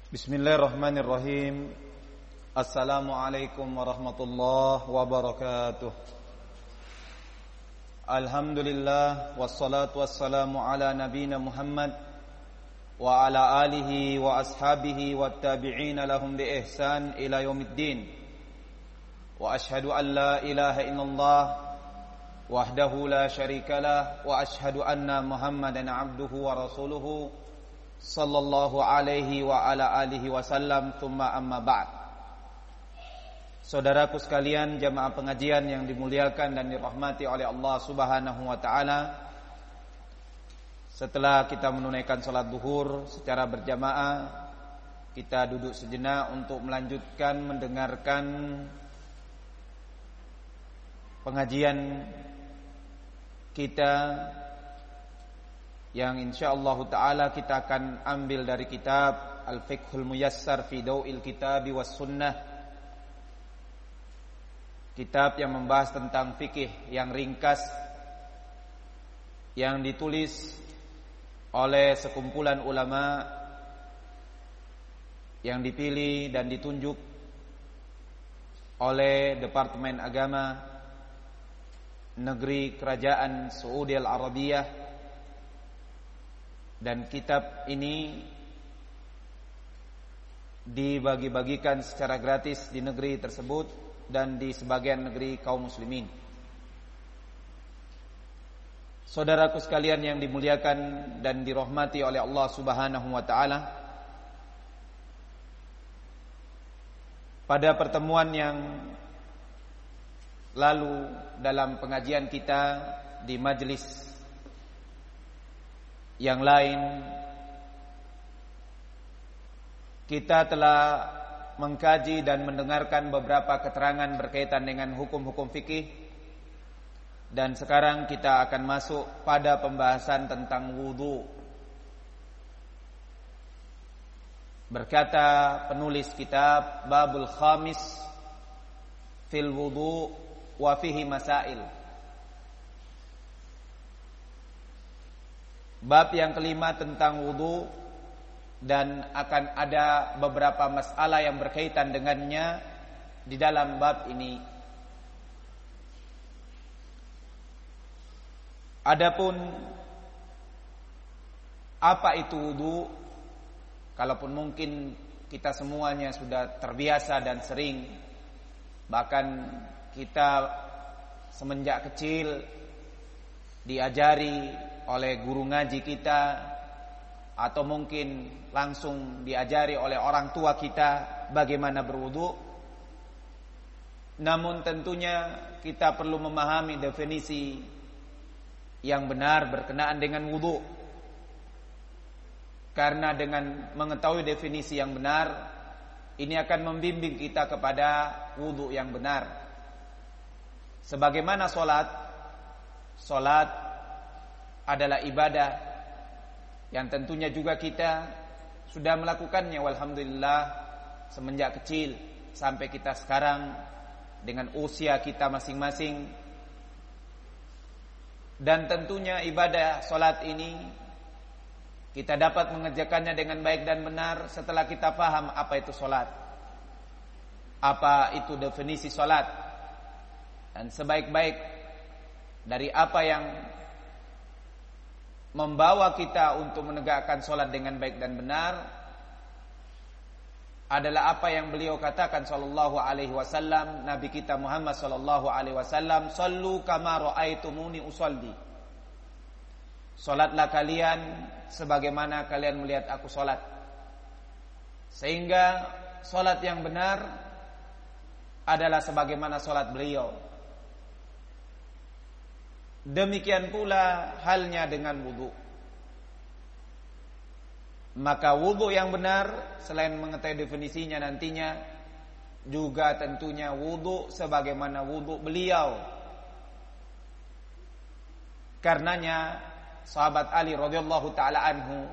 Bismillahirrahmanirrahim. Assalamualaikum warahmatullahi wabarakatuh. Alhamdulillah wassalatu wassalamu ala nabiyina Muhammad wa ala alihi wa ashabihi wattabi'ina lahum bi ihsan ila yaumiddin. Wa ashhadu an la ilaha illallah wahdahu la syarikalah wa ashhadu anna Muhammadan abduhu wa rasuluhu sallallahu alaihi wa ala alihi wasallam, thumma amma ba'd. Saudaraku sekalian, jamaah pengajian yang dimuliakan dan dirahmati oleh Allah Subhanahu wa taala. Setelah kita menunaikan salat zuhur secara berjamaah, kita duduk sejenak untuk melanjutkan mendengarkan pengajian kita yang insyaallah ta'ala kita akan ambil dari kitab Al-Fiqhul Muyassar fi Daw'il Kitabi was Sunnah, kitab yang membahas tentang fikih yang ringkas yang ditulis oleh sekumpulan ulama yang dipilih dan ditunjuk oleh Departemen Agama Negeri Kerajaan Saudi Al-Arabiyah. Dan kitab ini dibagi-bagikan secara gratis di negeri tersebut dan di sebagian negeri kaum muslimin. Saudaraku sekalian yang dimuliakan dan dirahmati oleh Allah Subhanahu wa taala, pada pertemuan yang lalu dalam pengajian kita di majelis yang lain, kita telah mengkaji dan mendengarkan beberapa keterangan berkaitan dengan hukum-hukum fikih. Dan sekarang kita akan masuk pada pembahasan tentang wudu. Berkata penulis kitab, Babul Khamis fil wudu wa fihi masail. Bab yang kelima tentang wudu, dan akan ada beberapa masalah yang berkaitan dengannya di dalam bab ini. Adapun apa itu wudu, kalaupun mungkin kita semuanya sudah terbiasa dan sering, bahkan kita semenjak kecil diajari oleh guru ngaji kita, atau mungkin langsung diajari oleh orang tua kita bagaimana berwudu. Namun tentunya kita perlu memahami definisi yang benar berkenaan dengan wudu, karena dengan mengetahui definisi yang benar, ini akan membimbing kita kepada wudu yang benar. Sebagaimana Salat adalah ibadah yang tentunya juga kita sudah melakukannya, walhamdulillah, semenjak kecil sampai kita sekarang dengan usia kita masing-masing. Dan tentunya ibadah salat ini kita dapat mengerjakannya dengan baik dan benar setelah kita paham apa itu salat, apa itu definisi salat, dan sebaik-baik dari apa yang membawa kita untuk menegakkan salat dengan baik dan benar adalah apa yang beliau katakan sallallahu alaihi wasallam, Nabi kita Muhammad sallallahu alaihi wasallam, "Shallu kama raaitumuni usolli." Salatlah kalian sebagaimana kalian melihat aku salat. Sehingga salat yang benar adalah sebagaimana salat beliau. Demikian pula halnya dengan wudu. Maka wudu yang benar, selain mengetahui definisinya nantinya, juga tentunya wudu sebagaimana wudu beliau. Karenanya sahabat Ali radhiyallahu taala anhu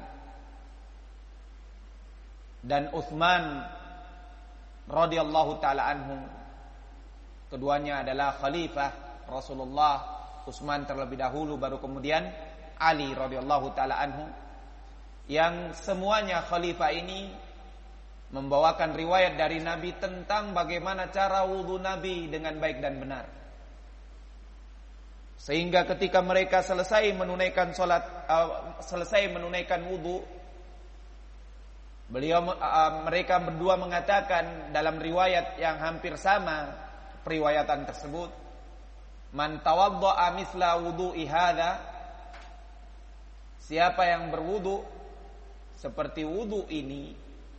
dan Utsman radhiyallahu taala anhu, keduanya adalah khalifah Rasulullah. Utsman terlebih dahulu, baru kemudian Ali radhiyallahu taala anhu, yang semuanya khalifah ini membawakan riwayat dari Nabi tentang bagaimana cara wudu Nabi dengan baik dan benar. Sehingga ketika mereka selesai menunaikan wudu, mereka berdua mengatakan dalam riwayat yang hampir sama periwayatan tersebut, man tawadda'a mithla wudu'i hadza, siapa yang berwudu seperti wudu ini.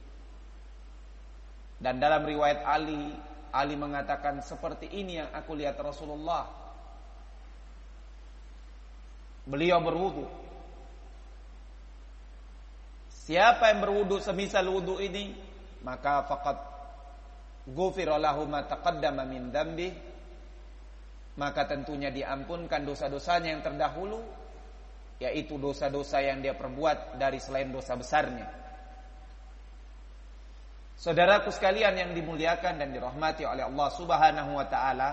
Dan dalam riwayat Ali mengatakan, seperti ini yang aku lihat Rasulullah, beliau berwudu. Siapa yang berwudu semisal wudu ini, maka faqad ghufira lahu ma taqaddama min dzambi, maka tentunya diampunkan dosa-dosanya yang terdahulu, yaitu dosa-dosa yang dia perbuat dari selain dosa besarnya. Saudaraku sekalian yang dimuliakan dan dirahmati oleh Allah Subhanahu wa taala,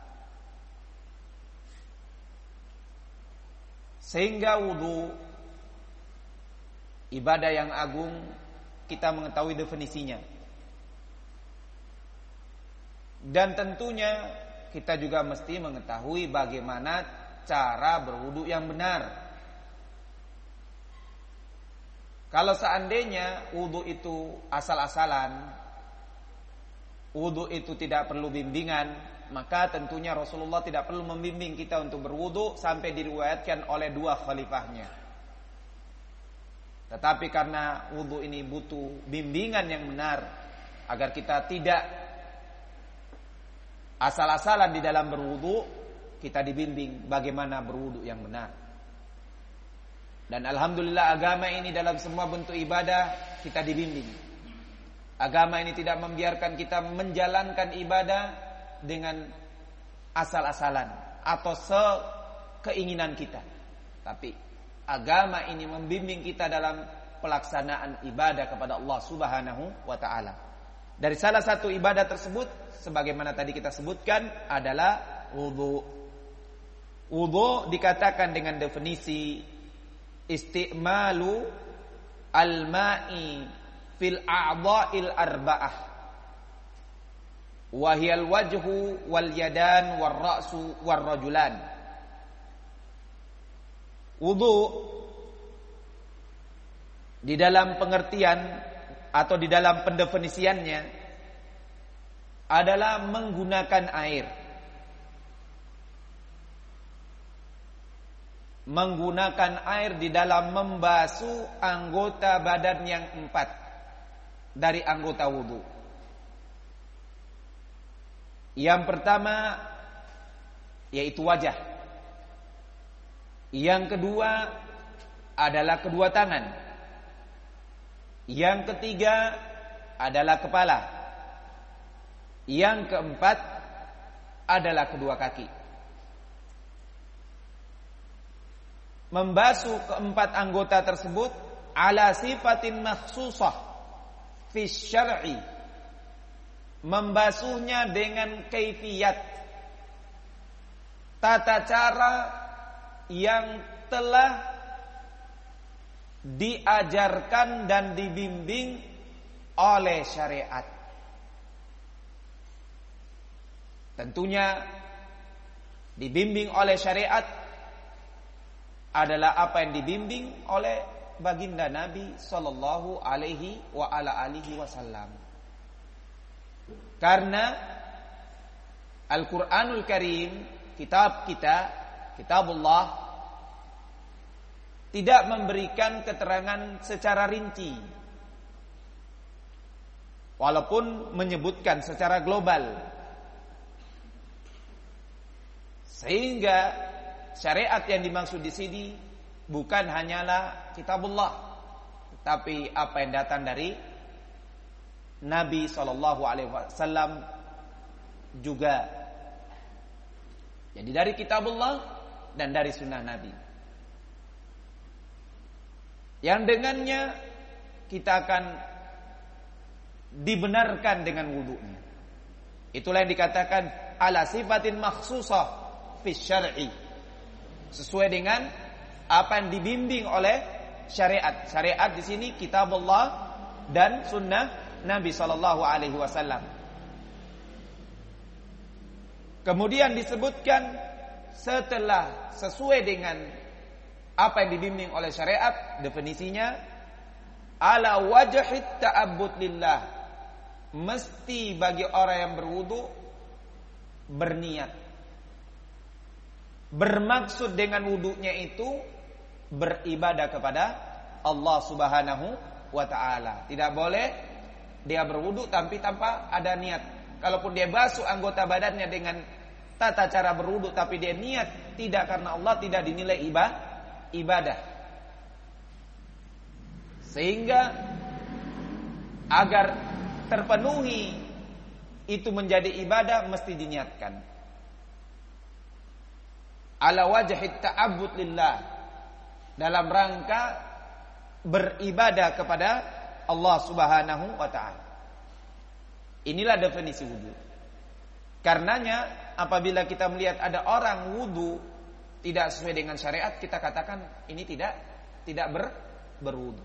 sehingga wudu ibadah yang agung, kita mengetahui definisinya. Dan tentunya kita juga mesti mengetahui bagaimana cara berwudu yang benar. Kalau seandainya wudu itu asal-asalan, wudu itu tidak perlu bimbingan, maka tentunya Rasulullah tidak perlu membimbing kita untuk berwudu sampai diriwayatkan oleh dua khalifahnya. Tetapi karena wudu ini butuh bimbingan yang benar, agar kita tidak asal-asalan di dalam berwudu, kita dibimbing bagaimana berwudu yang benar. Dan alhamdulillah agama ini dalam semua bentuk ibadah kita dibimbing. Agama ini tidak membiarkan kita menjalankan ibadah dengan asal-asalan atau sekeinginan kita. Tapi agama ini membimbing kita dalam pelaksanaan ibadah kepada Allah Subhanahu wa taala. Dari salah satu ibadah tersebut, sebagaimana tadi kita sebutkan, adalah wudu. Wudu dikatakan dengan definisi isti'malu al-ma'i fil a'dha'il arba'ah, wa hiyal wajhu wal yadan war ra'su war rajulan. Wudu di dalam pengertian atau di dalam pendefinisiannya adalah menggunakan air. Menggunakan air di dalam membasuh anggota badan yang 4 dari anggota wudu. Yang pertama yaitu wajah. Yang kedua adalah kedua tangan. Yang ketiga adalah kepala. Yang keempat adalah kedua kaki. Membasuh keempat anggota tersebut ala sifatin makhsusah fi syar'i, membasuhnya dengan kaifiyat, tata cara yang telah diajarkan dan dibimbing oleh syariat. Tentunya dibimbing oleh syariat adalah apa yang dibimbing oleh baginda Nabi sallallahu alaihi wa ala alihi wasallam. Karena Al-Qur'anul Karim, kitab kita, kitabullah, tidak memberikan keterangan secara rinci, walaupun menyebutkan secara global. Sehingga syariat yang dimaksud di sini bukan hanyalah kitabullah, tapi apa yang datang dari Nabi SAW juga. Jadi dari kitabullah dan dari sunnah Nabi, yang dengannya kita akan dibenarkan dengan wudunya. Itulah yang dikatakan ala sifatin makhsusah fi syar'i, sesuai dengan apa yang dibimbing oleh syariat. Syariat di sini kitabullah dan sunnah Nabi sallallahu alaihi wasallam. Kemudian disebutkan setelah sesuai dengan apa yang dibimbing oleh syariat, definisinya ala wajhit ta'abbud lillah, mesti bagi orang yang berwudu berniat, bermaksud dengan wudunya itu beribadah kepada Allah Subhanahu wa ta'ala. Tidak boleh dia berwudu tapi tanpa ada niat. Kalaupun dia basuh anggota badannya dengan tata cara berwudu tapi dia niat tidak karena Allah, tidak dinilai ibadah. Sehingga agar terpenuhi itu menjadi ibadah mesti diniatkan. Ala wajhit ta'abbud lillah, dalam rangka beribadah kepada Allah Subhanahu wa ta'ala. Inilah definisi wudu. Karenanya apabila kita melihat ada orang wudu tidak sesuai dengan syariat, kita katakan ini tidak berwudu.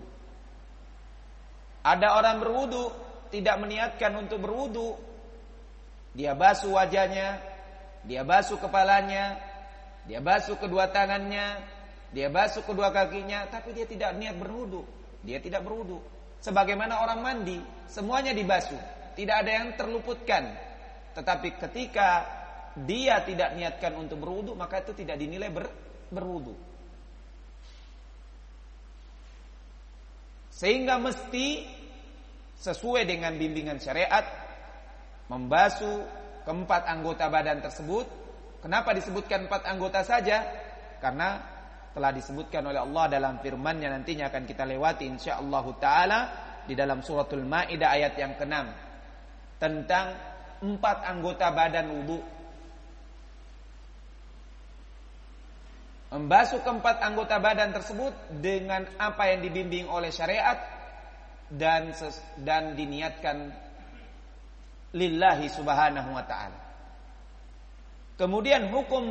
Ada orang berwudu tidak meniatkan untuk berwudu, dia basuh wajahnya, dia basuh kepalanya, dia basuh kedua tangannya, dia basuh kedua kakinya, tapi dia tidak niat berwudu. Dia tidak berwudu. Sebagaimana orang mandi, semuanya dibasuh, tidak ada yang terluputkan. Tetapi ketika dia tidak niatkan untuk berwudu, maka itu tidak dinilai berwudu. Sehingga mesti sesuai dengan bimbingan syariat membasuh keempat anggota badan tersebut. Kenapa disebutkan 4 anggota saja? Karena telah disebutkan oleh Allah dalam firman-Nya, nantinya akan kita lewati insyaallah taala di dalam suratul Maidah ayat yang ke-6 tentang 4 anggota badan wudu. Membasuh keempat anggota badan tersebut dengan apa yang dibimbing oleh syariat dan diniatkan lillahi subhanahu wa ta'ala. Kemudian hukum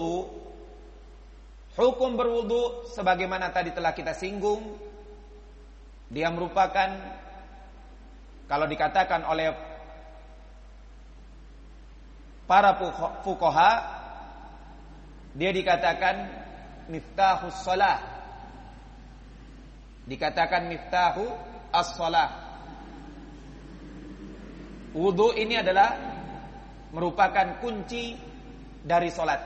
berwudu sebagaimana tadi telah kita singgung, dia merupakan, kalau dikatakan oleh para fuqaha, dia dikatakan miftahus shalah, dikatakan miftahu as-shalah. Wudu ini adalah merupakan kunci dari salat.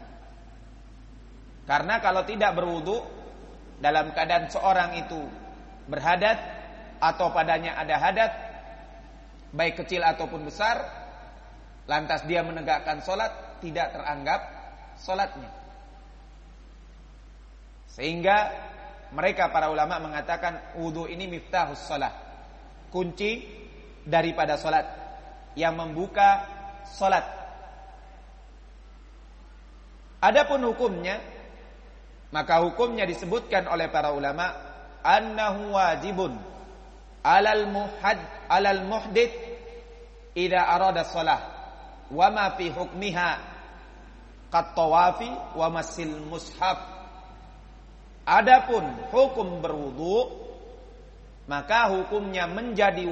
Karena kalau tidak berwudu, dalam keadaan seorang itu berhadat atau padanya ada hadat baik kecil ataupun besar, lantas dia menegakkan salat, tidak teranggap salatnya. Sehingga mereka para ulama mengatakan wudu ini miftahus shalah, kunci daripada salat, yang membuka salat. Adapun hukumnya, maka hukumnya disebutkan oleh para ulama annahu wajibun alal muhdits idza arada shalah wa ma fi hukmiha qat tawafi wa masil mushaf. Adapun hukum berwudu, maka hukumnya menjadi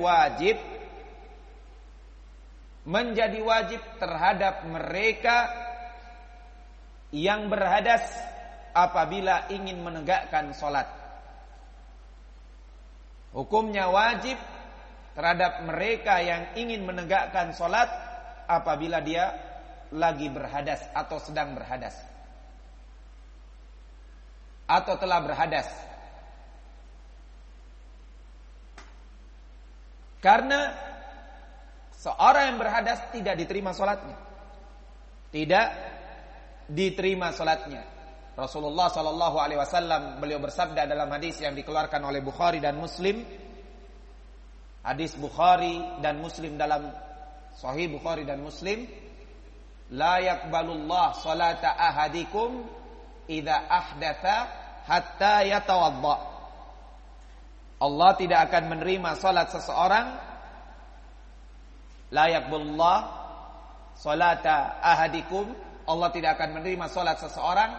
wajib terhadap mereka yang berhadas apabila ingin menegakkan salat. Hukumnya wajib terhadap mereka yang ingin menegakkan salat apabila dia lagi berhadas atau sedang berhadas atau telah berhadas. Karena seorang yang berhadas tidak diterima salatnya. Tidak diterima salatnya. Rasulullah sallallahu alaihi wasallam beliau bersabda dalam hadis yang dikeluarkan oleh Bukhari dan Muslim. Hadis Bukhari dan Muslim dalam Sahih Bukhari dan Muslim, la yaqbalullah salata ahadikum idza ahdatha hatta yatawadda. Allah tidak akan menerima salat seseorang, la yaqbalullah salata ahadikum, Allah tidak akan menerima salat seseorang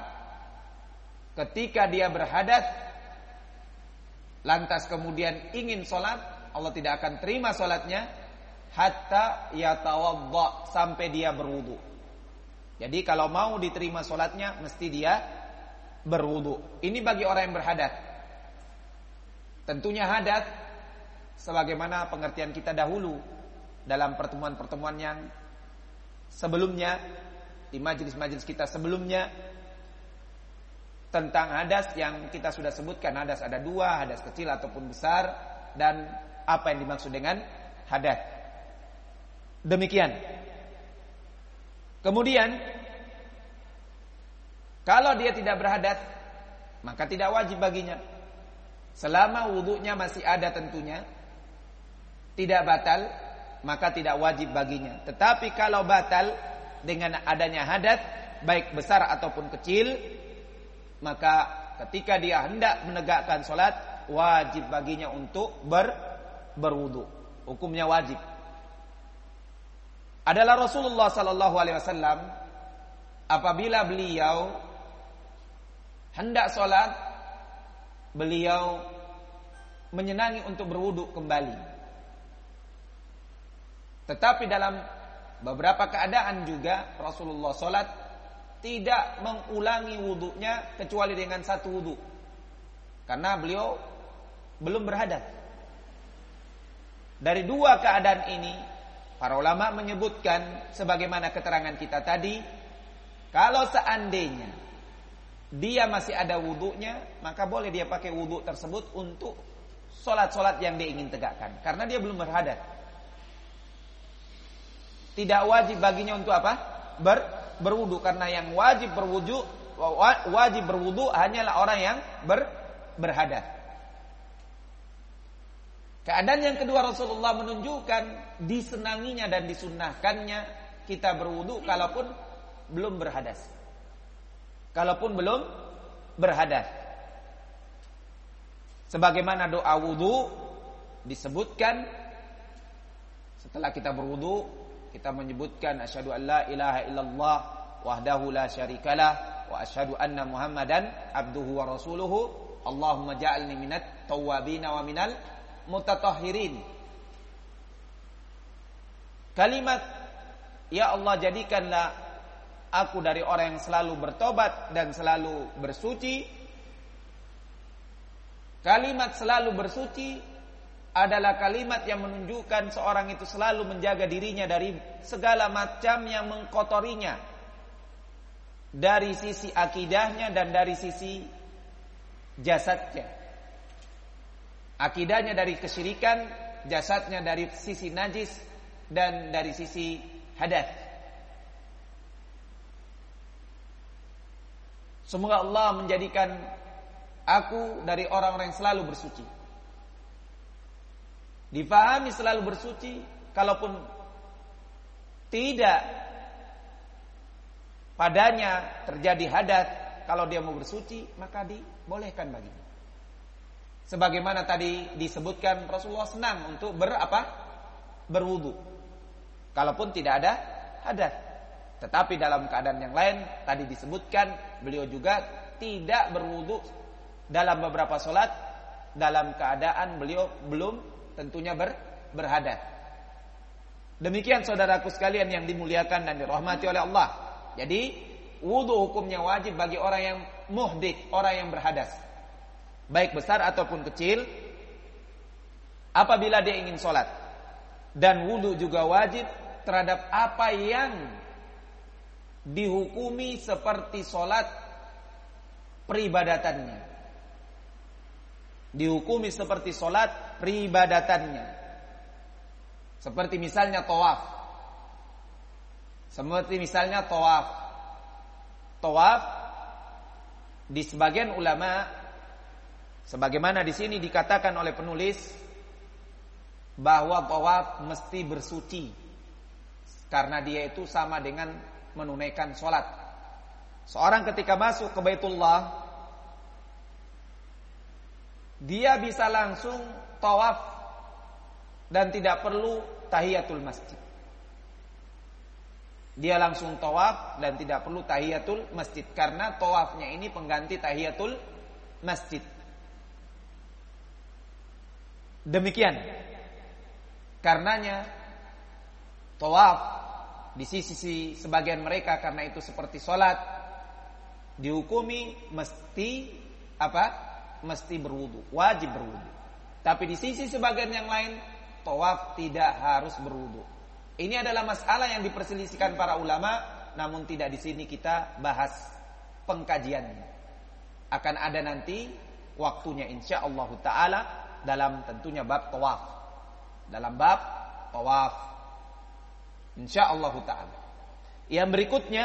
ketika dia berhadas lantas kemudian ingin salat Allah tidak akan terima salatnya hatta yatawadda, sampai dia berwudu. Jadi kalau mau diterima salatnya mesti dia berwudu. Ini bagi orang yang berhadas. Tentunya hadas sebagaimana pengertian kita dahulu dalam pertemuan-pertemuan yang sebelumnya, di majelis-majelis kita sebelumnya, tentang hadas yang kita sudah sebutkan. Hadas ada dua, hadas kecil ataupun besar, dan apa yang dimaksud dengan hadas. Demikian. Kemudian kalau dia tidak berhadas, maka tidak wajib baginya. Selama wudunya masih ada tentunya, tidak batal, maka tidak wajib baginya. Tetapi kalau batal dengan adanya hadas, baik besar ataupun kecil, maka ketika dia hendak menegakkan sholat, wajib baginya untuk berwudu. Hukumnya wajib. Adalah Rasulullah sallallahu alaihi wasallam apabila beliau hendak sholat, beliau menyenangi untuk berwudu kembali. Tetapi dalam beberapa keadaan juga Rasulullah sholat tidak mengulangi wudunya kecuali dengan satu wudu, karena beliau belum berhadas. Dari dua keadaan ini, para ulama menyebutkan sebagaimana keterangan kita tadi, kalau seandainya dia masih ada wudunya, maka boleh dia pakai wudu tersebut untuk sholat-sholat yang dia ingin tegakkan, karena dia belum berhadas. Tidak wajib baginya untuk apa? Berwudu, karena yang wajib berwudu hanyalah orang yang berhadas. Keadaan yang kedua, Rasulullah menunjukkan disenanginya dan disunnahkannya kita berwudu kalaupun belum berhadas. Kalaupun belum berhadas. Sebagaimana doa wudu disebutkan setelah kita berwudu, kita menyebutkan asyhadu an la ilaha illallah wahdahu la syarikalah wa asyhadu anna Muhammadan abduhu wa rasuluhu. Allahumma ja'alni minat tawwabin wa minal mutatahhirin. Kalimat ya Allah, jadikanlah aku dari orang yang selalu bertobat dan selalu bersuci. Kalimat selalu bersuci adalah kalimat yang menunjukkan seorang itu selalu menjaga dirinya dari segala macam yang mengkotorinya, dari sisi akidahnya dan dari sisi jasadnya. Akidahnya dari kesyirikan, jasadnya dari sisi najis dan dari sisi hadas. Semoga Allah menjadikan aku dari orang-orang yang selalu bersuci. Difahami selalu bersuci, kalaupun tidak padanya terjadi hadas, kalau dia mau bersuci maka dibolehkan baginya. Sebagaimana tadi disebutkan, Rasulullah senang untuk berwudu kalaupun tidak ada hadas. Tetapi dalam keadaan yang lain tadi disebutkan, beliau juga tidak berwudu dalam beberapa sholat dalam keadaan beliau belum tentunya berhadas. Demikian saudaraku sekalian yang dimuliakan dan dirahmati oleh Allah. Jadi wudu hukumnya wajib bagi orang yang muhdits, orang yang berhadas, baik besar ataupun kecil, apabila dia ingin sholat. Dan wudu juga wajib terhadap apa yang dihukumi seperti sholat peribadatannya. Dihukumi seperti sholat peribadatannya, seperti misalnya tawaf. Tawaf di sebagian ulama, sebagaimana di sini dikatakan oleh penulis, bahwa tawaf mesti bersuci karena dia itu sama dengan menunaikan sholat. Seorang ketika masuk ke Baitullah, dia bisa langsung tawaf dan tidak perlu tahiyatul masjid. Dia langsung tawaf dan tidak perlu tahiyatul masjid, karena tawafnya ini pengganti tahiyatul masjid. Demikian. Karenanya tawaf di sisi sebagian mereka karena itu seperti sholat, dihukumi mesti apa? Mesti berwudu, wajib berwudu. Tapi di sisi sebagian yang lain, tawaf tidak harus berwudu. Ini adalah masalah yang diperselisihkan para ulama, namun tidak di sini kita bahas pengkajiannya. Akan ada nanti waktunya insyaallah taala dalam tentunya bab tawaf. Dalam bab tawaf insyaallah taala. Yang berikutnya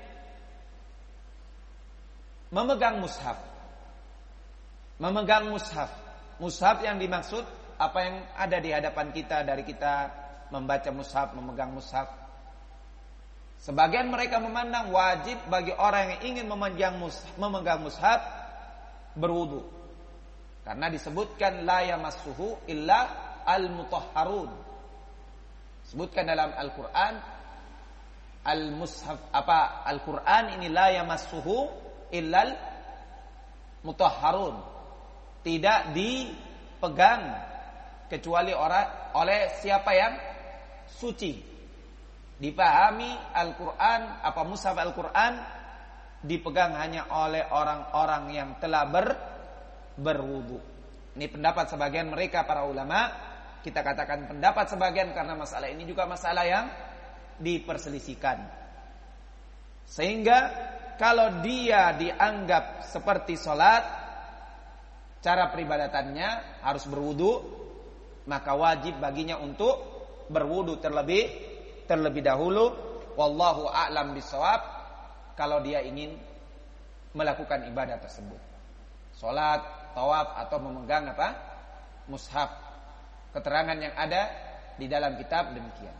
memegang mushaf. Memegang mushaf. Mushaf yang dimaksud apa yang ada di hadapan kita dari kita membaca mushaf, memegang mushaf. Sebagian mereka memandang wajib bagi orang yang ingin memegang mushaf berwudu. Karena disebutkan la yamassuhu illa al-mutahharun. Sebutkan dalam Al-Qur'an al-mushaf Al-Qur'an ini la yamassuhu illa al-mutahharun. Tidak dipegang kecuali oleh siapa yang suci. Dipahami Al-Qur'an, mushaf Al-Qur'an dipegang hanya oleh orang-orang yang telah berwudu. Ini pendapat sebagian mereka para ulama. Kita katakan pendapat sebagian karena masalah ini juga masalah yang diperselisihkan. Sehingga kalau dia dianggap seperti sholat, cara peribadatannya harus berwudu, maka wajib baginya untuk berwudu terlebih dahulu. Wallahu a'lam bishawab. Kalau dia ingin melakukan ibadah tersebut, sholat, tawaf atau memegang mushaf. Keterangan yang ada di dalam kitab demikian.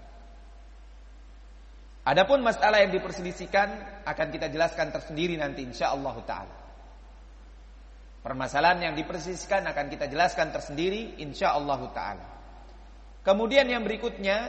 Adapun masalah yang diperselisihkan akan kita jelaskan tersendiri nanti insyaallah taala. Permasalahan yang diperselisihkan akan kita jelaskan tersendiri insyaallah taala. Kemudian yang berikutnya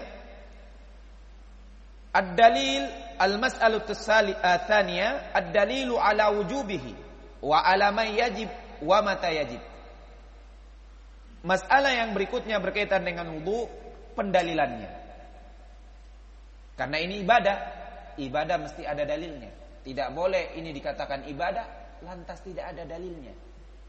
ad-dalil al-mas'alatu tsaniyah ad-dalilu ala wujubihi wa ala man yajib wa mata yajib. Masalah yang berikutnya berkaitan dengan wudu, pendalilannya. Karena ini ibadah mesti ada dalilnya. Tidak boleh ini dikatakan ibadah lantas tidak ada dalilnya.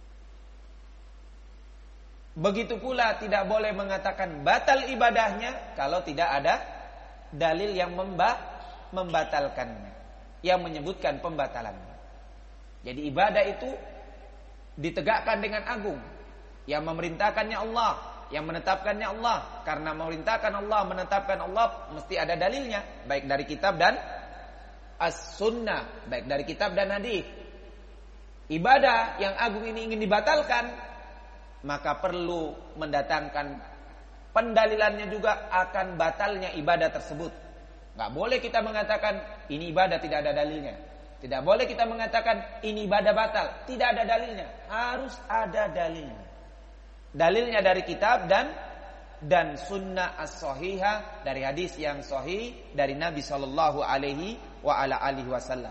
Begitu pula tidak boleh mengatakan batal ibadahnya kalau tidak ada dalil yang membatalkannya, yang menyebutkan pembatalannya. Jadi ibadah itu ditegakkan dengan agung. Yang memerintahkannya Allah, yang menetapkannya Allah. Karena memerintahkan Allah, menetapkan Allah mesti ada dalilnya, baik dari kitab dan as-sunnah, baik dari kitab dan hadis. Ibadah yang agung ini ingin dibatalkan, maka perlu mendatangkan pendalilannya juga akan batalnya ibadah tersebut. Gak boleh kita mengatakan ini ibadah tidak ada dalilnya. Tidak boleh kita mengatakan ini ibadah batal, tidak ada dalilnya. Harus ada dalilnya. Dalilnya dari kitab dan sunnah as-sahihah, dari hadis yang sahih dari Nabi sallallahu alaihi wasallam.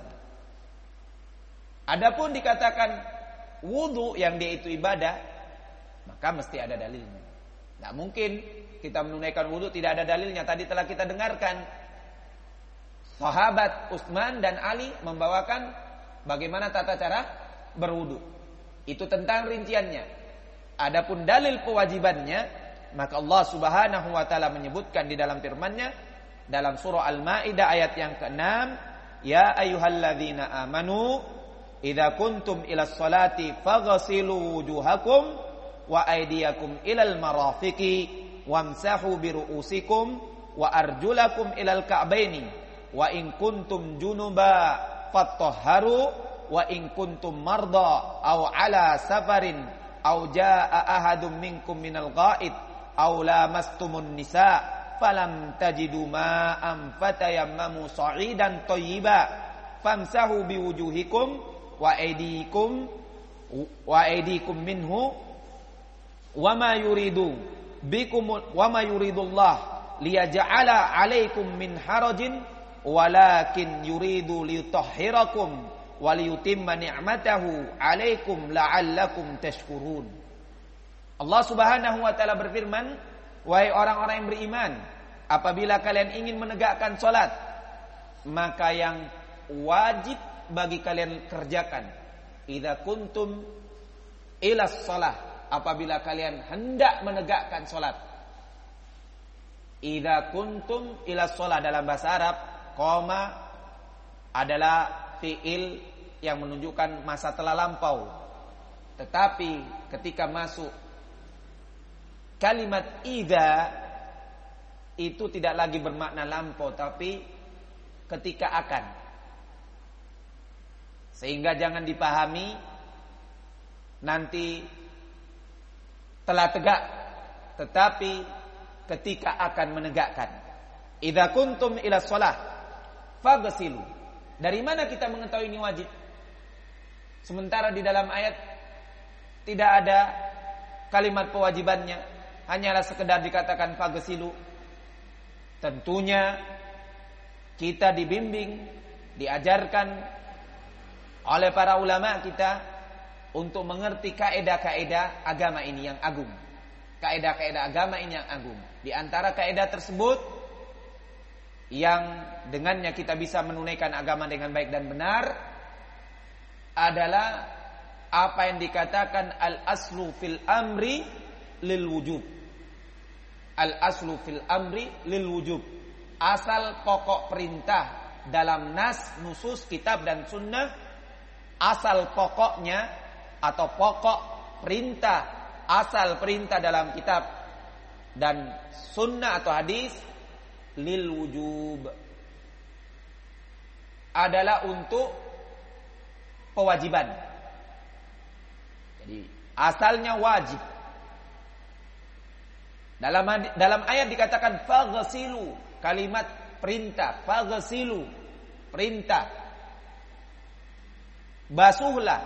Adapun dikatakan wudu yang dia itu ibadah, maka mesti ada dalilnya. Tidak mungkin kita menunaikan wudu tidak ada dalilnya. Tadi telah kita dengarkan sahabat Utsman dan Ali membawakan bagaimana tata cara berwudu. Itu tentang rinciannya. Adapun dalil kewajibannya, maka Allah Subhanahu wa taala menyebutkan di dalam firman-Nya dalam surah Al-Maidah ayat yang ke-6, ya ayyuhalladzina amanu idza kuntum ilas salati faghsilu wujuhakum wa aydiyakum ilal marafiqi wamsahu biru'usikum wa arjulakum ilal ka'baini wa in kuntum junuba fattahharu wa in kuntum marda aw ala safarin aw jaa ahadum minkum minal ghaid aw lamastumun nisa falam tajidu ma'an fatayammamu sa'idan thayyiba famsahu biwujuhikum wa aydikum minhu wa ma yuridullah liyaj'ala 'alaikum min harajin walakin yuridu liyutahhirakum wa liyutimma ni'matahu 'alaikum la'allakum tashkurun. Allah Subhanahu wa taala berfirman, wahai orang-orang yang beriman, apabila kalian ingin menegakkan salat, maka yang wajib bagi kalian kerjakan, idza kuntum ila shalah, apabila kalian hendak menegakkan salat. Idza kuntum ila shalah dalam bahasa Arab, qoma adalah fiil yang menunjukkan masa telah lampau. Tetapi ketika masuk kalimat idza, itu tidak lagi bermakna lampau, tapi ketika akan. Sehingga jangan dipahami nanti telah tegak, tetapi ketika akan menegakkan. Idza kuntum ila shalah faghsilu. Dari mana kita mengetahui ini wajib? Sementara di dalam ayat tidak ada kalimat kewajibannya, hanyalah sekedar dikatakan faghsilu. Tentunya kita dibimbing, diajarkan oleh para ulama kita untuk mengerti kaidah-kaidah agama ini yang agung. Kaidah-kaidah agama ini yang agung. Di antara kaidah tersebut yang dengannya kita bisa menunaikan agama dengan baik dan benar adalah apa yang dikatakan al-aslu fil amri lil wujub. Al-aslu fil amri lil wujub. Asal pokok perintah dalam nas, nusus, kitab dan sunnah, asal pokoknya atau pokok perintah, asal perintah dalam kitab dan sunnah atau hadis lil wujub, adalah untuk kewajiban. Jadi asalnya wajib. Dalam ayat dikatakan faghsilu, kalimat perintah, faghsilu, perintah. Basuhlah.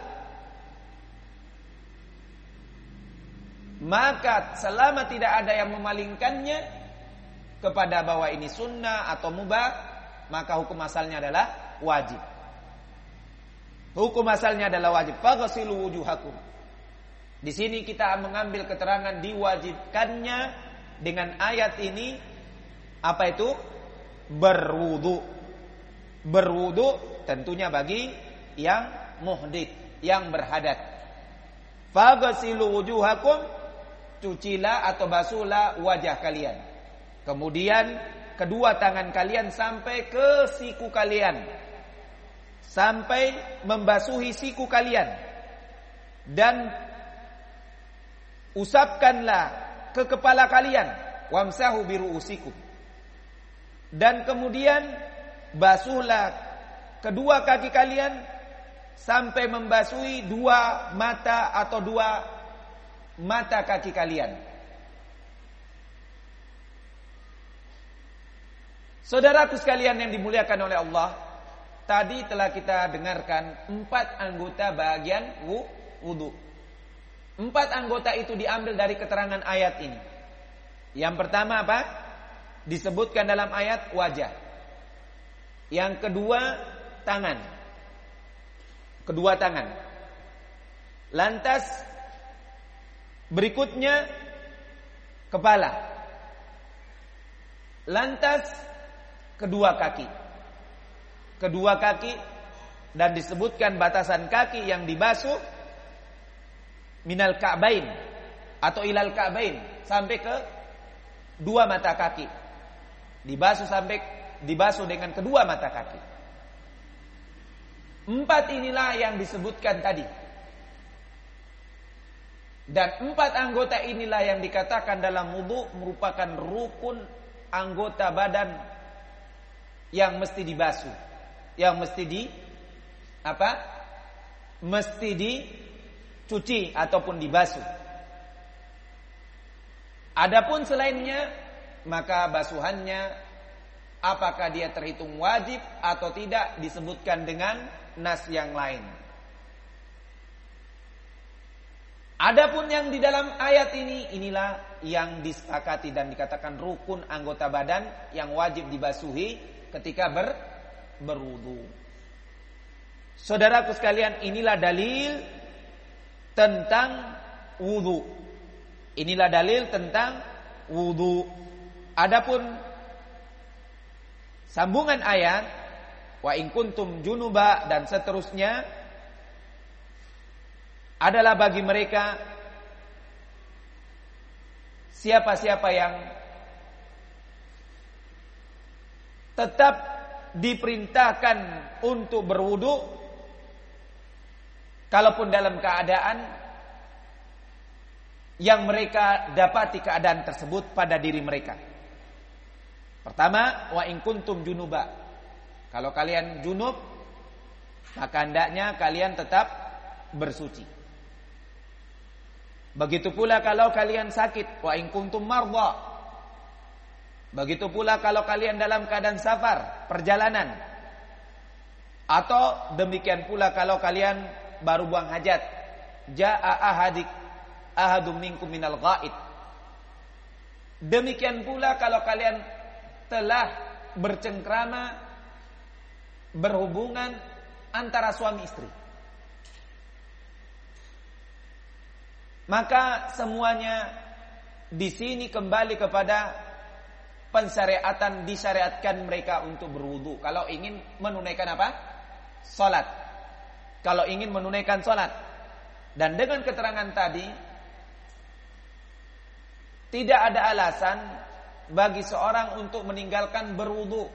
Maka selama tidak ada yang memalingkannya kepada bahwa ini sunnah atau mubah, maka hukum asalnya adalah wajib. Hukum asalnya adalah wajib. Faghsilu wujuhakum. Di sini kita mengambil keterangan diwajibkannya dengan ayat ini apa itu? Berwudu. Berwudu tentunya bagi yang muhdits, yang berhadas. Faghsilu wujuhakum, cucilah atau basuhlah wajah kalian. Kemudian kedua tangan kalian sampai ke siku kalian, sampai membasuhi siku kalian, dan usapkanlah ke kepala kalian, wamsahu biru'usikum, dan kemudian basuhlah kedua kaki kalian sampai membasuhi dua mata atau dua mata kaki kalian. Saudaraku sekalian yang dimuliakan oleh Allah, tadi telah kita dengarkan 4 anggota bagian wudu. 4 anggota itu diambil dari keterangan ayat ini. Yang pertama apa? Disebutkan dalam ayat wajah. Yang kedua tangan. Kedua tangan. Lantas berikutnya kepala. Lantas kedua kaki. Kedua kaki, dan disebutkan batasan kaki yang dibasuh minal ka'bain atau ilal ka'bain, sampai ke dua mata kaki. Dibasuh dengan kedua mata kaki. 4 inilah yang disebutkan tadi. Dan 4 anggota inilah yang dikatakan dalam wudu merupakan rukun anggota badan yang mesti dibasuh, yang mesti dicuci ataupun dibasuh. Adapun selainnya, maka basuhannya apakah dia terhitung wajib atau tidak disebutkan dengan nas yang lain. Adapun yang di dalam ayat ini, inilah yang disepakati dan dikatakan rukun anggota badan yang wajib dibasuhi ketika berwudu. Saudaraku sekalian, inilah dalil tentang wudu. Inilah dalil tentang wudu. Adapun sambungan ayat wa in kuntum junuba dan seterusnya adalah bagi mereka siapa-siapa yang tetap diperintahkan untuk berwudu kalaupun dalam keadaan yang mereka dapati keadaan tersebut pada diri mereka. Pertama, wa in kuntum junuba. Kalau kalian junub, maka hendaknya kalian tetap bersuci. Begitu pula kalau kalian sakit, wa in kuntum mardha. Begitu pula kalau kalian dalam keadaan safar, perjalanan. Atau demikian pula kalau kalian baru buang hajat. Jaa ahadum minkum minal ghaid. Demikian pula kalau kalian telah bercengkrama, berhubungan antara suami istri. Maka semuanya di sini kembali kepada pensyariatan, disyariatkan mereka untuk berwudu kalau ingin menunaikan apa? Salat. Kalau ingin menunaikan salat. Dan dengan keterangan tadi tidak ada alasan bagi seorang untuk meninggalkan berwudu.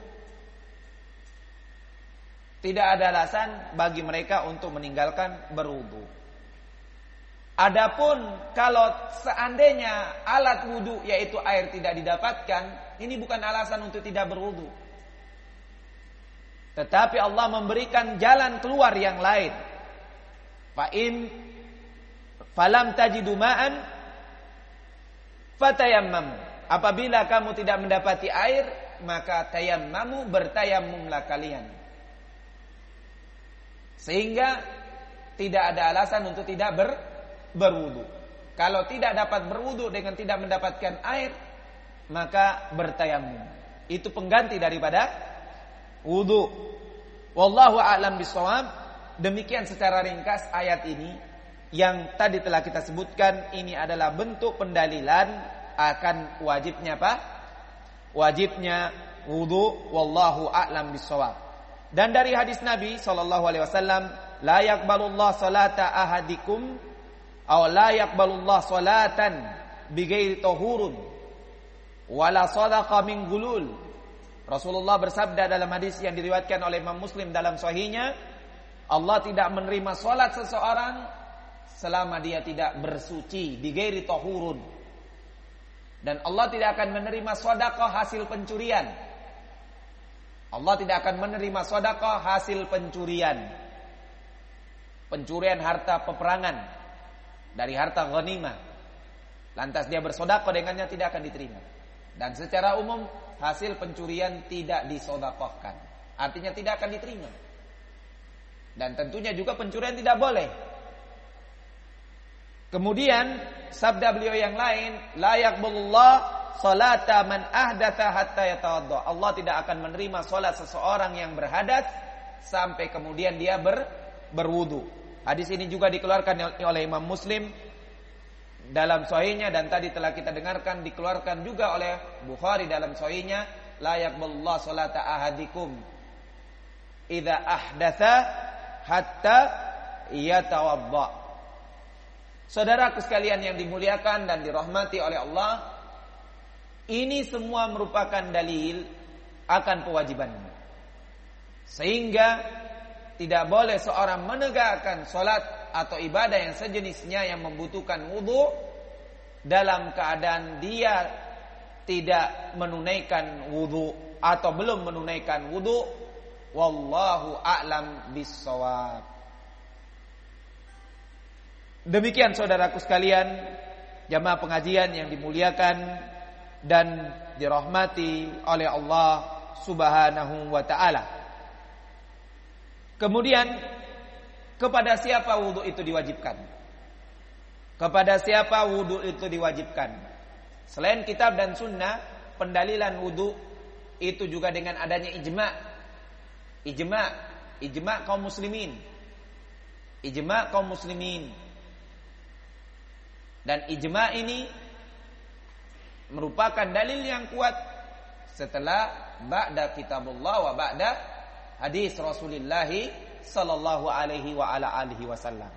Tidak ada alasan bagi mereka untuk meninggalkan berwudu. Adapun kalau seandainya alat wudu yaitu air tidak didapatkan, ini bukan alasan untuk tidak berwudu. Tetapi Allah memberikan jalan keluar yang lain. Falam tajidu ma'an fatayammam. Apabila kamu tidak mendapati air, maka tayammamu, bertayamumlah kalian. Sehingga tidak ada alasan untuk tidak berwudu. Kalau tidak dapat berwudu dengan tidak mendapatkan air, maka bertayamum. Itu pengganti daripada wudu. Wallahu a'lam bishawab. Demikian secara ringkas ayat ini yang tadi telah kita sebutkan. Ini adalah bentuk pendalilan akan wajibnya apa? Wajibnya wudu. Wallahu a'lam bishawab. Dan dari hadis Nabi sallallahu alaihi wasallam, la yaqbalullah salata ahadikum aw la yaqbalullah salatan bighairi tahurun wala sadaqa min gulul. Rasulullah bersabda dalam hadis yang diriwayatkan oleh Imam Muslim dalam sahihnya, Allah tidak menerima salat seseorang selama dia tidak bersuci, bighairi tahurun. Dan Allah tidak akan menerima sedekah hasil pencurian. Allah tidak akan menerima sedekah hasil pencurian. Pencurian harta peperangan dari harta ghanimah. Lantas dia bersedekah dengannya, tidak akan diterima. Dan secara umum hasil pencurian tidak disedekahkan. Artinya tidak akan diterima. Dan tentunya juga pencurian tidak boleh. Kemudian sabda beliau yang lain, la yaqbalullah salata man ahdatha hatta yatawadda. Allah tidak akan menerima salat seseorang yang berhadas sampai kemudian dia berwudu. Hadis ini juga dikeluarkan oleh Imam Muslim dalam sahihnya, dan tadi telah kita dengarkan dikeluarkan juga oleh Bukhari dalam sahihnya, la yaqbalullah salata ahadikum idza ahdatha hatta yatawadda. Saudaraku sekalian yang dimuliakan dan dirahmati oleh Allah, ini semua merupakan dalil akan kewajibannya. Sehingga tidak boleh seorang menegakkan salat atau ibadah yang sejenisnya yang membutuhkan wudu dalam keadaan dia tidak menunaikan wudu atau belum menunaikan wudu. Wallahu a'lam bissawab. Demikian saudaraku sekalian, jamaah pengajian yang dimuliakan dan dirahmati oleh Allah Subhanahu wa taala. Kemudian kepada siapa wudu itu diwajibkan? Kepada siapa wudu itu diwajibkan? Selain kitab dan sunnah, pendalilan wudu itu juga dengan adanya ijma kaum muslimin. Ijma kaum muslimin. Dan ijma ini merupakan dalil yang kuat setelah ba'da kitabullah wa ba'da hadis Rasulullah sallallahu alaihi wa ala alihi wasallam.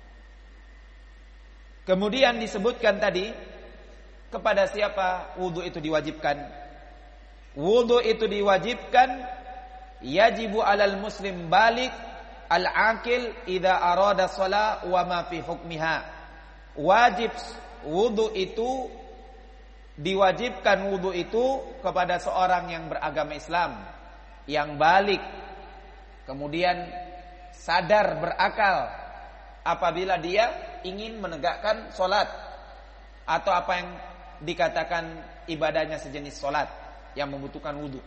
Kemudian disebutkan tadi kepada siapa wudu itu diwajibkan? Wudu itu diwajibkan yajibu alal muslim balik al-aqil idza arada shalah wa ma fi hukmiha. Wajib wudu itu diwajibkan wudu itu kepada seorang yang beragama Islam, yang balik, kemudian sadar, berakal apabila dia ingin menegakkan solat atau apa yang dikatakan ibadahnya sejenis solat yang membutuhkan wudu.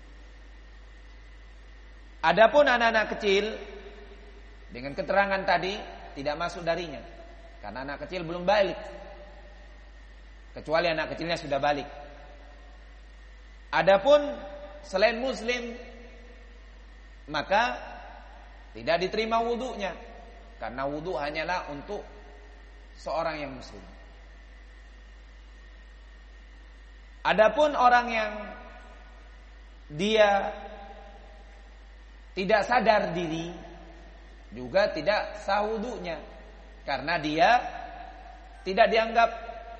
Adapun anak-anak kecil dengan keterangan tadi tidak masuk darinya, karena anak kecil belum balik, kecuali anak kecilnya sudah balik. Adapun selain muslim, maka tidak diterima wudunya, karena wudu hanyalah untuk seorang yang muslim. Adapun orang yang dia tidak sadar diri, juga tidak sah wudunya, karena dia tidak dianggap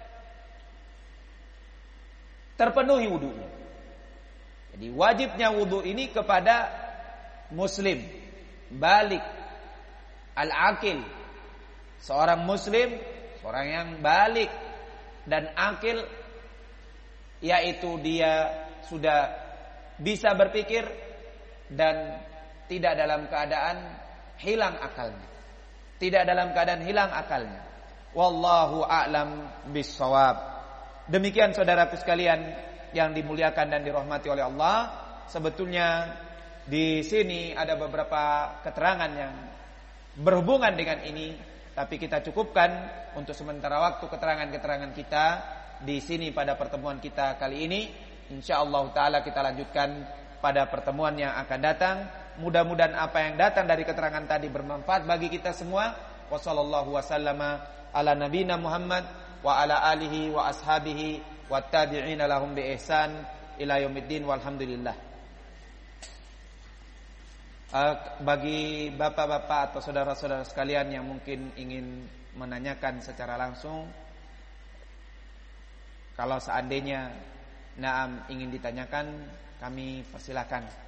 terpenuhi wudunya. Jadi wajibnya wudu ini kepada muslim balik al-aqil, seorang muslim, seorang yang balik dan akil, yaitu dia sudah bisa berpikir dan tidak dalam keadaan hilang akalnya. Tidak dalam keadaan hilang akalnya. Wallahu a'lam bissawab. Demikian saudaraku sekalian yang dimuliakan dan dirahmati oleh Allah, sebetulnya di sini ada beberapa keterangan yang berhubungan dengan ini, tapi kita cukupkan untuk sementara waktu keterangan-keterangan kita di sini pada pertemuan kita kali ini. Insyaallah taala kita lanjutkan pada pertemuan yang akan datang. Mudah-mudahan apa yang datang dari keterangan tadi bermanfaat bagi kita semua. Wassallallahu wasallama ala nabiyina Muhammad wa ala alihi wa ashabihi wa tabi'ina lahum bi ihsan ila yaumiddin walhamdulillah. Bagi bapak-bapak atau saudara-saudara sekalian yang mungkin ingin menanyakan secara langsung, kalau seandainya naam ingin ditanyakan, kami persilakan.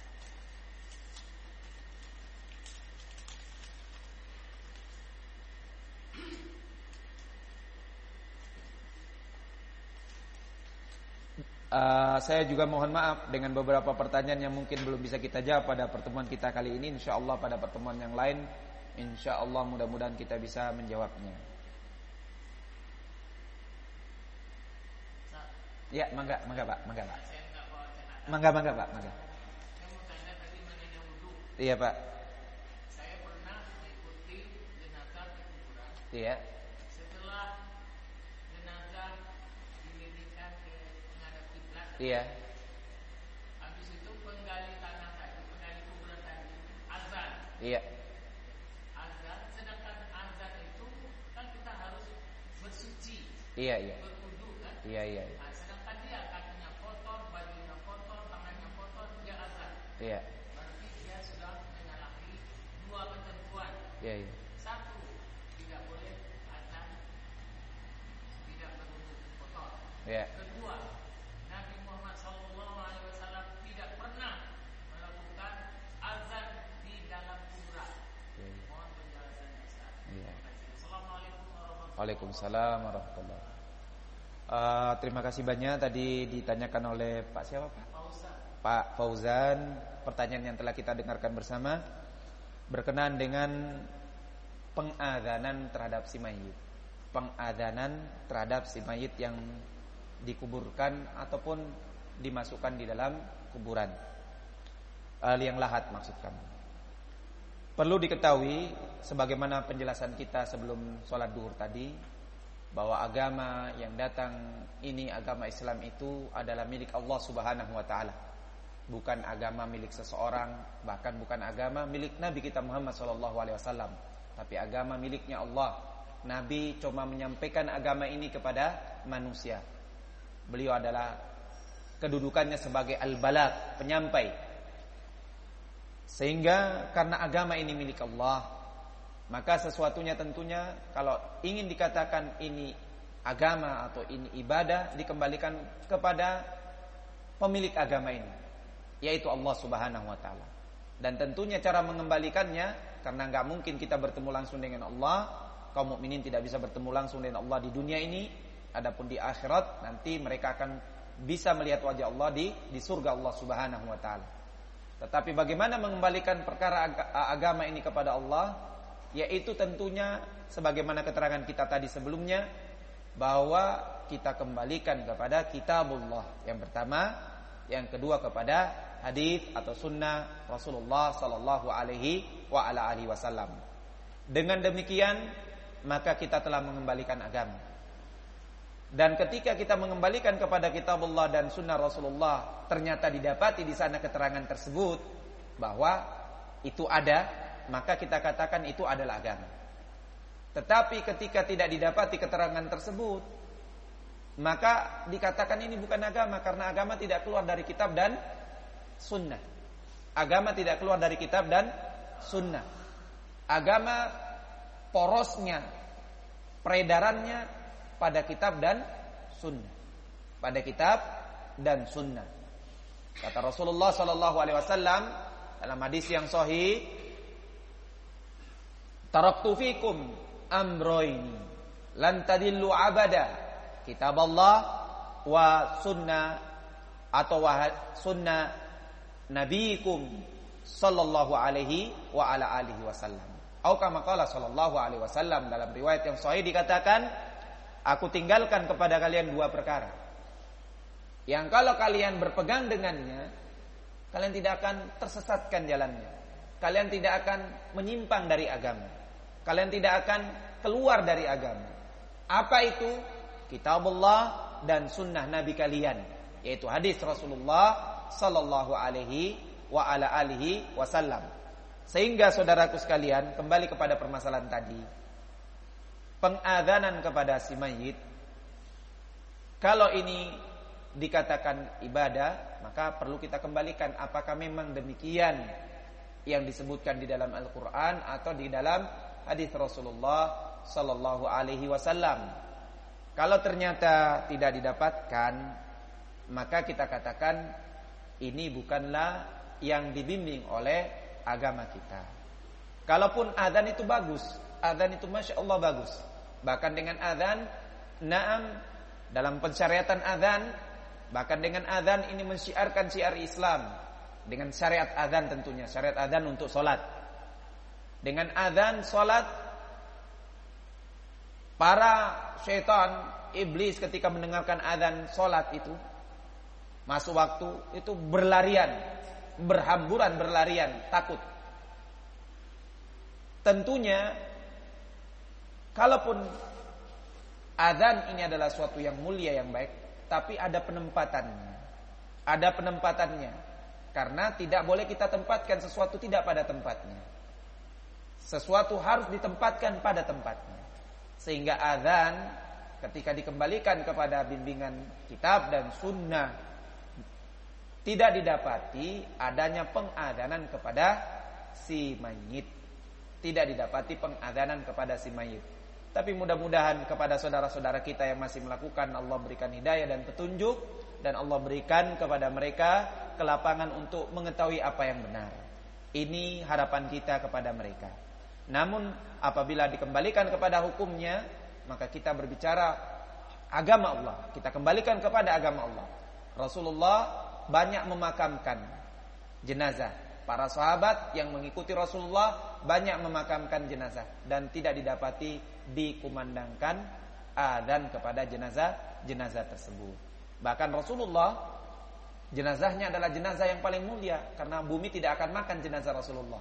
Saya juga mohon maaf dengan beberapa pertanyaan yang mungkin belum bisa kita jawab pada pertemuan kita kali ini. InsyaAllah pada pertemuan yang lain, InsyaAllah mudah-mudahan kita bisa menjawabnya. Ya, mangga Pak, mangga Pak. Mangga Pak, mangga. Iya Pak. Saya pernah mengikuti jenazah di kuburan. Iya. Setelah jenazah dimiringkan ke menghadap kiblat. Iya. Habis itu penggali tanah tadi, penggali kuburan tadi azan. Iya. Azan, sedangkan azan itu kan kita harus bersuci. Iya. Berwudu kan? Iya. Nah, sedangkan dia kakinya kotor, bajunya kotor, tangannya kotor, dia azan. Iya. Berarti dia sudah menyalahi dua ketentuan. Iya. Satu, tidak boleh azan tidak berwudu kotor. Iya. Kedua, Nabi Muhammad SAW tidak pernah melakukan azan di dalam kuburan. Mohon penjelasannya Ustaz. Iya. Assalamualaikum warahmatullahi wabarakatuh. Waalaikumsalam warahmatullahi. Terima kasih banyak tadi ditanyakan oleh Pak siapa Pak? Pak Fauzan. Pertanyaan yang telah kita dengarkan bersama berkenaan dengan pengadanan terhadap si mayit. Pengadanan terhadap si mayit yang dikuburkan ataupun dimasukkan di dalam kuburan, liang lahat maksud kami. Perlu diketahui sebagaimana penjelasan kita sebelum sholat duhur tadi, bahwa agama yang datang ini, agama Islam itu adalah milik Allah Subhanahu wa taala. Bukan agama milik seseorang, bahkan bukan agama milik Nabi kita Muhammad sallallahu alaihi wasallam, tapi agama miliknya Allah. Nabi cuma menyampaikan agama ini kepada manusia. Beliau adalah kedudukannya sebagai al-balagh, penyampai. Sehingga karena agama ini milik Allah, maka sesuatunya tentunya kalau ingin dikatakan ini agama atau ini ibadah, dikembalikan kepada pemilik agama ini, yaitu Allah Subhanahu wa taala. Dan tentunya cara mengembalikannya, karena enggak mungkin kita bertemu langsung dengan Allah, kaum mukminin tidak bisa bertemu langsung dengan Allah di dunia ini, adapun di akhirat nanti mereka akan bisa melihat wajah Allah di surga Allah Subhanahu wa taala. Tetapi bagaimana mengembalikan perkara agama ini kepada Allah, yaitu tentunya sebagaimana keterangan kita tadi sebelumnya, bahwa kita kembalikan kepada kitabullah yang pertama, yang kedua kepada hadis atau sunnah Rasulullah sallallahu alaihi wa ala alihi wasallam. Dengan demikian maka kita telah mengembalikan agama. Dan ketika kita mengembalikan kepada kitabullah dan sunnah Rasulullah, ternyata didapati di sana keterangan tersebut bahwa itu ada, maka kita katakan itu adalah agama. Tetapi ketika tidak didapati keterangan tersebut, maka dikatakan ini bukan agama, karena agama tidak keluar dari kitab dan sunnah. Agama tidak keluar dari kitab dan sunnah. Agama porosnya, peredarannya pada kitab dan sunnah. Pada kitab dan sunnah. Kata Rasulullah sallallahu alaihi wasallam dalam hadis yang sahih, "Taraktu fikum amroini lan tadillu abada, kitaballah wa sunnah atau sunnah nabiyikum sallallahu alaihi wa ala alihi wasallam." Atau kama qala sallallahu alaihi wasallam, dalam riwayat yang sahih dikatakan, aku tinggalkan kepada kalian dua perkara yang kalau kalian berpegang dengannya, kalian tidak akan tersesatkan jalannya, kalian tidak akan menyimpang dari agama, kalian tidak akan keluar dari agama. Apa itu? Kitabullah dan sunnah Nabi kalian, yaitu hadis Rasulullah sallallahu alaihi wa ala alihi wasallam. Sehingga saudaraku sekalian, kembali kepada permasalahan tadi, pengadzanan kepada si mayit, kalau ini dikatakan ibadah, maka perlu kita kembalikan apakah memang demikian yang disebutkan di dalam Al-Quran atau di dalam hadis Rasulullah sallallahu alaihi wasallam. Kalau ternyata tidak didapatkan, maka kita katakan ini bukanlah yang dibimbing oleh agama kita. Kalaupun adzan itu bagus, adzan itu masya Allah bagus. Bahkan dengan adzan, naam, dalam pensyariatan adzan, bahkan dengan adzan ini mensyiarkan syiar Islam. Dengan syariat adzan tentunya, syariat adzan untuk solat. Dengan adzan solat, para syaitan, iblis ketika mendengarkan adzan solat itu, masuk waktu itu berlarian, berhamburan berlarian, takut. Tentunya kalaupun adzan ini adalah suatu yang mulia, yang baik, tapi ada penempatannya. Ada penempatannya. Karena tidak boleh kita tempatkan sesuatu tidak pada tempatnya. Sesuatu harus ditempatkan pada tempatnya. Sehingga adzan ketika dikembalikan kepada bimbingan kitab dan sunnah, tidak didapati adanya pengadzanan kepada si mayit. Tidak didapati pengadzanan kepada si mayit. Tapi mudah-mudahan kepada saudara-saudara kita yang masih melakukan, Allah berikan hidayah dan petunjuk, dan Allah berikan kepada mereka kelapangan untuk mengetahui apa yang benar. Ini harapan kita kepada mereka. Namun apabila dikembalikan kepada hukumnya, maka kita berbicara agama Allah, kita kembalikan kepada agama Allah. Rasulullah banyak memakamkan jenazah. Para sahabat yang mengikuti Rasulullah banyak memakamkan jenazah, dan tidak didapati dikumandangkan adzan kepada jenazah tersebut. Bahkan Rasulullah, jenazahnya adalah jenazah yang paling mulia, karena bumi tidak akan makan jenazah Rasulullah.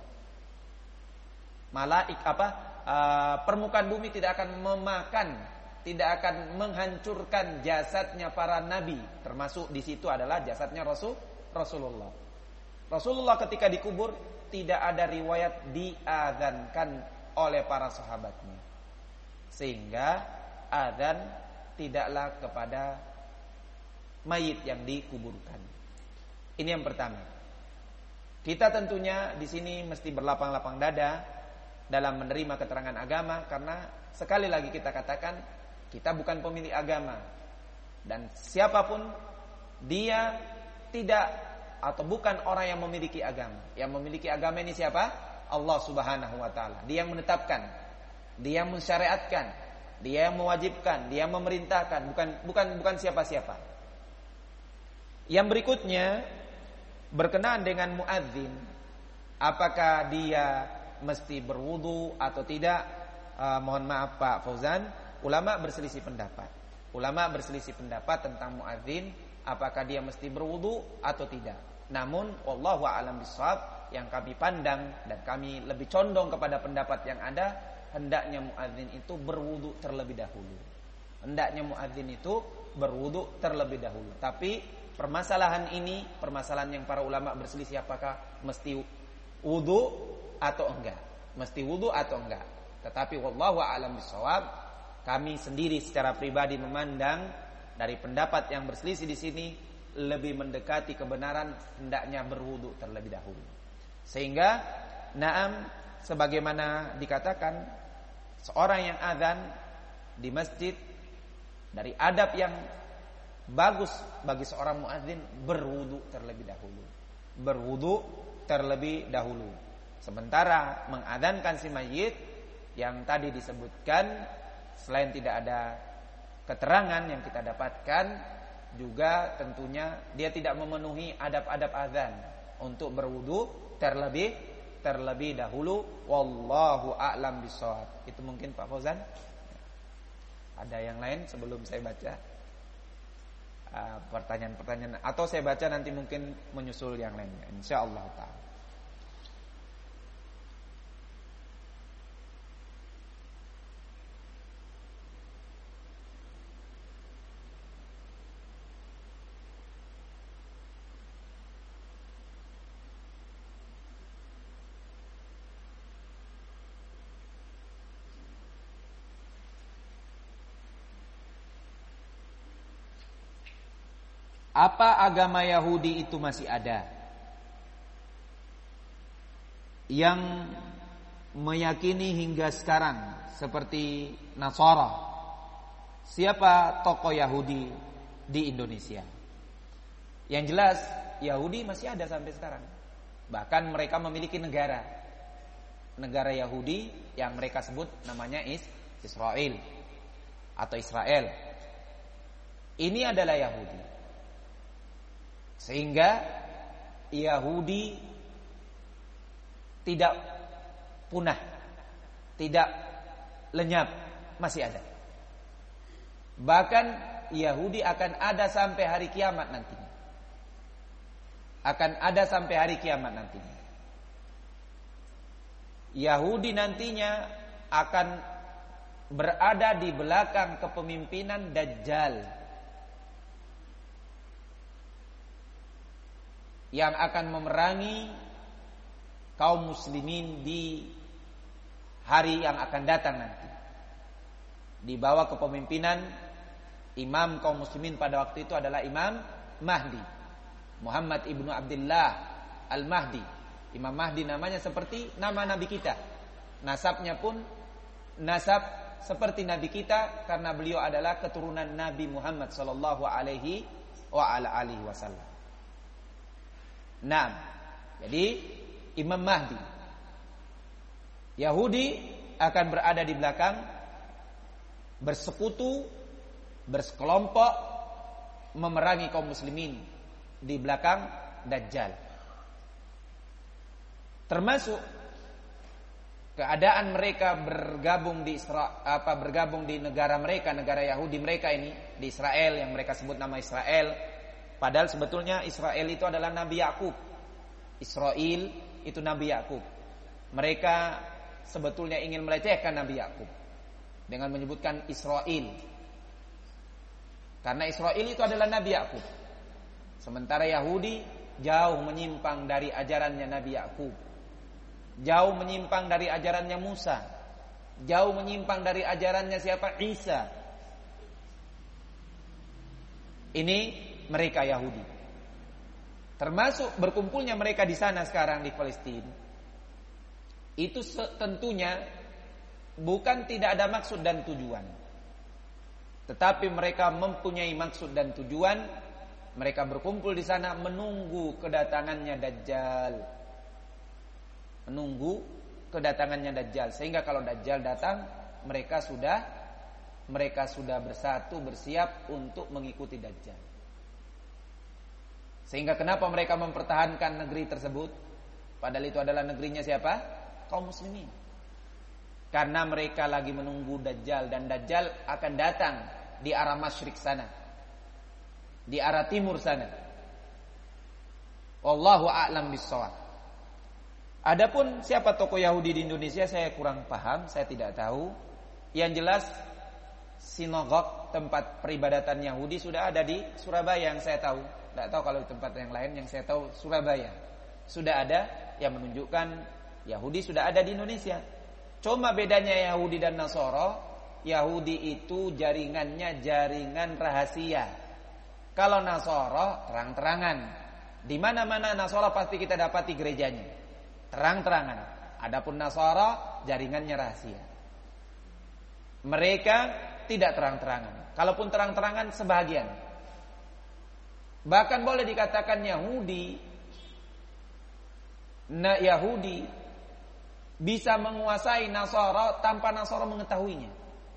Permukaan bumi tidak akan memakan, tidak akan menghancurkan jasadnya para nabi, termasuk di situ adalah jasadnya Rasulullah. Rasulullah ketika dikubur tidak ada riwayat diadzankan oleh para sahabatnya, sehingga adzan tidaklah kepada mayit yang dikuburkan. Ini yang pertama. Kita tentunya di sini mesti berlapang-lapang dada dalam menerima keterangan agama, karena sekali lagi kita katakan kita bukan pemilik agama, dan siapapun dia tidak atau bukan orang yang memiliki agama. Yang memiliki agama ini siapa? Allah Subhanahu wa taala. Dia yang menetapkan, dia yang mensyariatkan, dia yang mewajibkan, dia yang memerintahkan, bukan siapa-siapa. Yang berikutnya berkenaan dengan muadzin, apakah dia mesti berwudu atau tidak? Mohon maaf Pak Fauzan, ulama berselisih pendapat. Ulama berselisih pendapat tentang muadzin, apakah dia mesti berwudu atau tidak. Namun wallahu a'lam bishawab, yang kami pandang dan kami lebih condong kepada pendapat yang ada, hendaknya muadzin itu berwudu terlebih dahulu. Hendaknya muadzin itu berwudu terlebih dahulu. Tapi permasalahan ini, permasalahan yang para ulama berselisih, apakah mesti wudu atau enggak. Mesti wudu atau enggak. Tetapi wallahu a'lam bishawab, kami sendiri secara pribadi memandang dari pendapat yang berselisih di sini lebih mendekati kebenaran hendaknya berwudu terlebih dahulu. Sehingga na'am, sebagaimana dikatakan, seorang yang azan di masjid, dari adab yang bagus bagi seorang muadzin berwudu terlebih dahulu. Berwudu terlebih dahulu. Sementara mengadzankan si mayit yang tadi disebutkan, selain tidak ada keterangan yang kita dapatkan, juga tentunya dia tidak memenuhi adab-adab azan untuk berwudu terlebih dahulu. Wallahu a'lam bishawab. Itu mungkin Pak Fauzan. Ada yang lain sebelum saya baca pertanyaan-pertanyaan, atau saya baca nanti mungkin menyusul yang lainnya insyaallah ta'ala. Apa agama Yahudi itu masih ada yang meyakini hingga sekarang seperti Nasara? Siapa tokoh Yahudi di Indonesia? Yang jelas Yahudi masih ada sampai sekarang. Bahkan mereka memiliki negara Yahudi yang mereka sebut namanya Israel atau Israel. Ini adalah Yahudi. Sehingga Yahudi tidak punah, tidak lenyap, masih ada. Bahkan Yahudi akan ada sampai hari kiamat nantinya. Akan ada sampai hari kiamat nantinya. Yahudi nantinya akan berada di belakang kepemimpinan Dajjal, yang akan memerangi kaum muslimin di hari yang akan datang nanti. Di bawah kepemimpinan imam kaum muslimin pada waktu itu adalah Imam Mahdi, Muhammad ibnu Abdullah Al-Mahdi. Imam Mahdi namanya seperti nama Nabi kita. Nasabnya pun nasab seperti Nabi kita, karena beliau adalah keturunan Nabi Muhammad sallallahu alaihi wasallam. Nah, jadi Imam Mahdi. Yahudi akan berada di belakang, bersekutu, bersekelompok memerangi kaum muslimin di belakang Dajjal. Termasuk keadaan mereka bergabung di negara mereka, negara Yahudi mereka ini, di Israel yang mereka sebut nama Israel. Padahal sebetulnya Israel itu adalah Nabi Yakub. Israel itu Nabi Yakub. Mereka sebetulnya ingin melecehkan Nabi Yakub dengan menyebutkan Israel, karena Israel itu adalah Nabi Yakub. Sementara Yahudi jauh menyimpang dari ajarannya Nabi Yakub, jauh menyimpang dari ajarannya Musa, jauh menyimpang dari ajarannya siapa? Isa. Ini mereka Yahudi. Termasuk berkumpulnya mereka di sana sekarang di Palestina. Itu tentunya bukan tidak ada maksud dan tujuan. Tetapi mereka mempunyai maksud dan tujuan. Mereka berkumpul di sana menunggu kedatangannya Dajjal. Menunggu kedatangannya Dajjal. Sehingga kalau Dajjal datang, mereka sudah bersatu, bersiap untuk mengikuti Dajjal. Sehingga kenapa mereka mempertahankan negeri tersebut? Padahal itu adalah negerinya siapa? Kaum muslimin. Karena mereka lagi menunggu Dajjal. Dan Dajjal akan datang di arah masyrik sana, di arah timur sana. Wallahu a'lam bissawab. Adapun siapa tokoh Yahudi di Indonesia saya kurang paham, saya tidak tahu. Yang jelas sinagog, tempat peribadatan Yahudi sudah ada di Surabaya yang saya tahu. Tidak tahu kalau di tempat yang lain, yang saya tahu Surabaya sudah ada yang menunjukkan Yahudi sudah ada di Indonesia. Cuma bedanya Yahudi dan Nasara, Yahudi itu jaringannya jaringan rahasia. Kalau Nasara terang-terangan. Di mana-mana Nasara pasti kita dapati gerejanya. Terang-terangan. Adapun Nasara jaringannya rahasia. Mereka tidak terang-terangan. Kalaupun terang-terangan sebahagian. Bahkan boleh dikatakan Yahudi bisa menguasai Nasara tanpa Nasara mengetahuinya.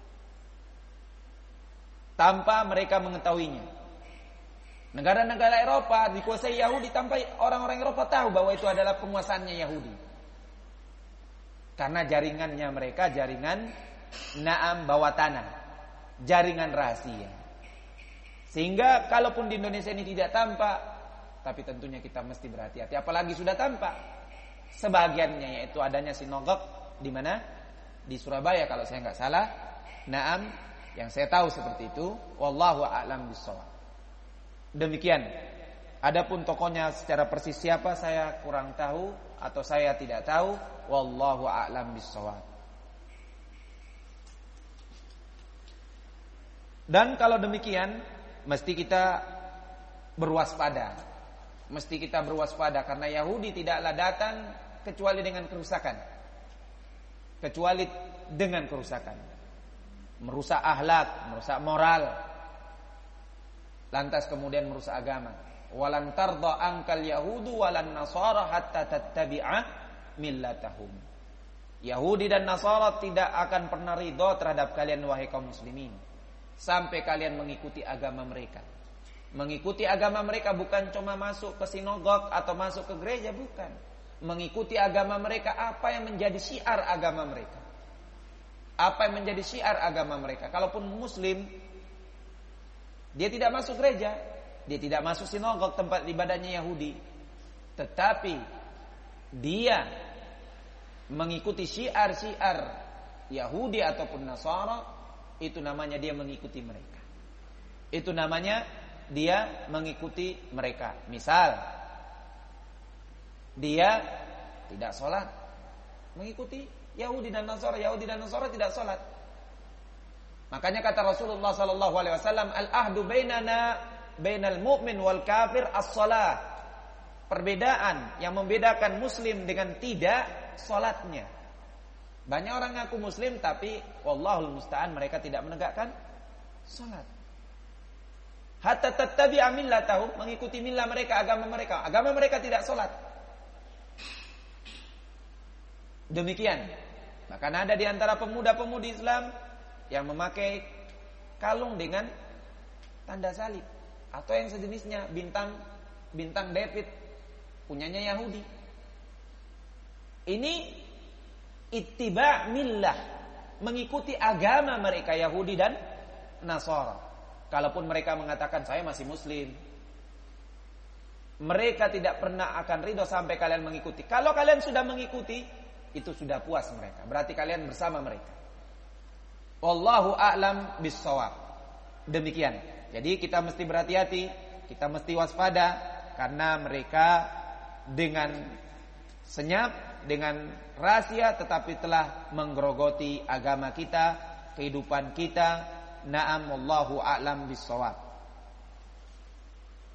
Tanpa mereka mengetahuinya. Negara-negara Eropa dikuasai Yahudi tanpa orang-orang Eropa tahu bahwa itu adalah penguasaannya Yahudi. Karena jaringannya mereka jaringan bawah tanah, jaringan rahasia. Sehingga kalaupun di Indonesia ini tidak tampak, tapi tentunya kita mesti berhati-hati. Apalagi sudah tampak. Sebagiannya yaitu adanya sinagog di mana? Di Surabaya kalau saya nggak salah. Yang saya tahu seperti itu. Wallahu a'lam bishawab. Demikian. Adapun tokohnya secara persis siapa saya kurang tahu atau saya tidak tahu. Wallahu a'lam bishawab. Dan kalau demikian mesti kita berwaspada. Mesti kita berwaspada karena Yahudi tidaklah datang kecuali dengan kerusakan. Kecuali dengan kerusakan. Merusak akhlak, merusak moral. Lantas kemudian merusak agama. Walan tarda ankal yahudu walan nasara hatta tattabi'a millatahum. Yahudi dan Nasara tidak akan pernah ridho terhadap kalian wahai kaum muslimin sampai kalian mengikuti agama mereka. Mengikuti agama mereka bukan cuma masuk ke sinagog atau masuk ke gereja, bukan. Mengikuti agama mereka apa yang menjadi syiar agama mereka. Apa yang menjadi syiar agama mereka. Kalaupun muslim, dia tidak masuk gereja, dia tidak masuk sinagog tempat ibadahnya Yahudi. Tetapi dia mengikuti syiar-syiar Yahudi ataupun Nasara, itu namanya dia mengikuti mereka. Itu namanya dia mengikuti mereka. Misal dia tidak sholat, mengikuti Yahudi dan Nasara. Yahudi dan Nasara tidak sholat. Makanya kata Rasulullah SAW, al-ahdu bainal mu'min wal kafir as-sholat. Perbedaan yang membedakan muslim dengan tidak, sholatnya. Banyak orang ngaku muslim tapi wallahul musta'an mereka tidak menegakkan sholat. Hatta tattabi'a millatahum, mengikuti millah mereka, agama mereka. Agama mereka tidak sholat. Demikian. Bahkan ada di antara pemuda-pemudi Islam yang memakai kalung dengan tanda salib atau yang sejenisnya, bintang David punyanya Yahudi. Ini ittiba' millah, mengikuti agama mereka Yahudi dan Nasara. Kalaupun mereka mengatakan saya masih muslim, mereka tidak pernah akan ridho sampai kalian mengikuti. Kalau kalian sudah mengikuti, itu sudah puas mereka. Berarti kalian bersama mereka. Wallahu a'lam bis-shawab. Demikian. Jadi kita mesti berhati-hati, kita mesti waspada karena mereka dengan senyap, dengan rahasia tetapi telah menggerogoti agama kita, kehidupan kita. Na'am wallahu a'lam bis-shawab.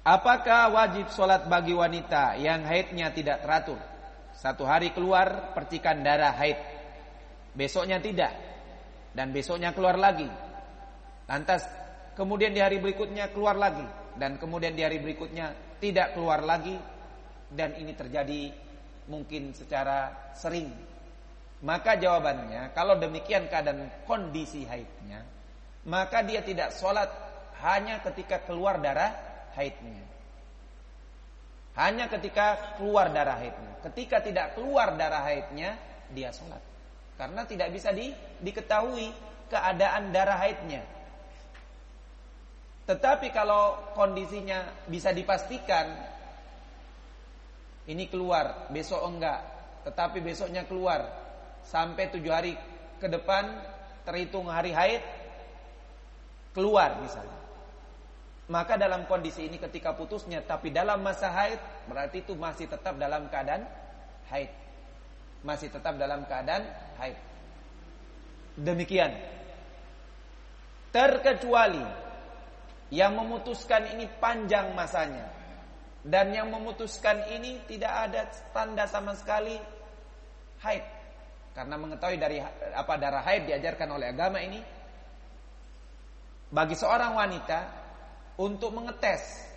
Apakah wajib sholat bagi wanita yang haidnya tidak teratur? Satu hari keluar percikan darah haid, besoknya tidak, dan besoknya keluar lagi. Lantas kemudian di hari berikutnya keluar lagi, dan kemudian di hari berikutnya tidak keluar lagi. Dan ini terjadi mungkin secara sering. Maka jawabannya, kalau demikian keadaan kondisi haidnya, maka dia tidak sholat hanya ketika keluar darah haidnya. Hanya ketika keluar darah haidnya. Ketika tidak keluar darah haidnya, dia sholat. Karena tidak bisa diketahui keadaan darah haidnya. Tetapi kalau kondisinya bisa dipastikan, ini keluar, besok enggak, tetapi besoknya keluar, sampai 7 hari ke depan terhitung hari haid, keluar misalnya. Maka dalam kondisi ini ketika putusnya tapi dalam masa haid, berarti itu masih tetap dalam keadaan haid. Masih tetap dalam keadaan haid. Demikian. Terkecuali yang memutuskan ini panjang masanya, dan yang memutuskan ini tidak ada tanda sama sekali haid. Karena mengetahui dari darah haid diajarkan oleh agama ini, bagi seorang wanita untuk mengetes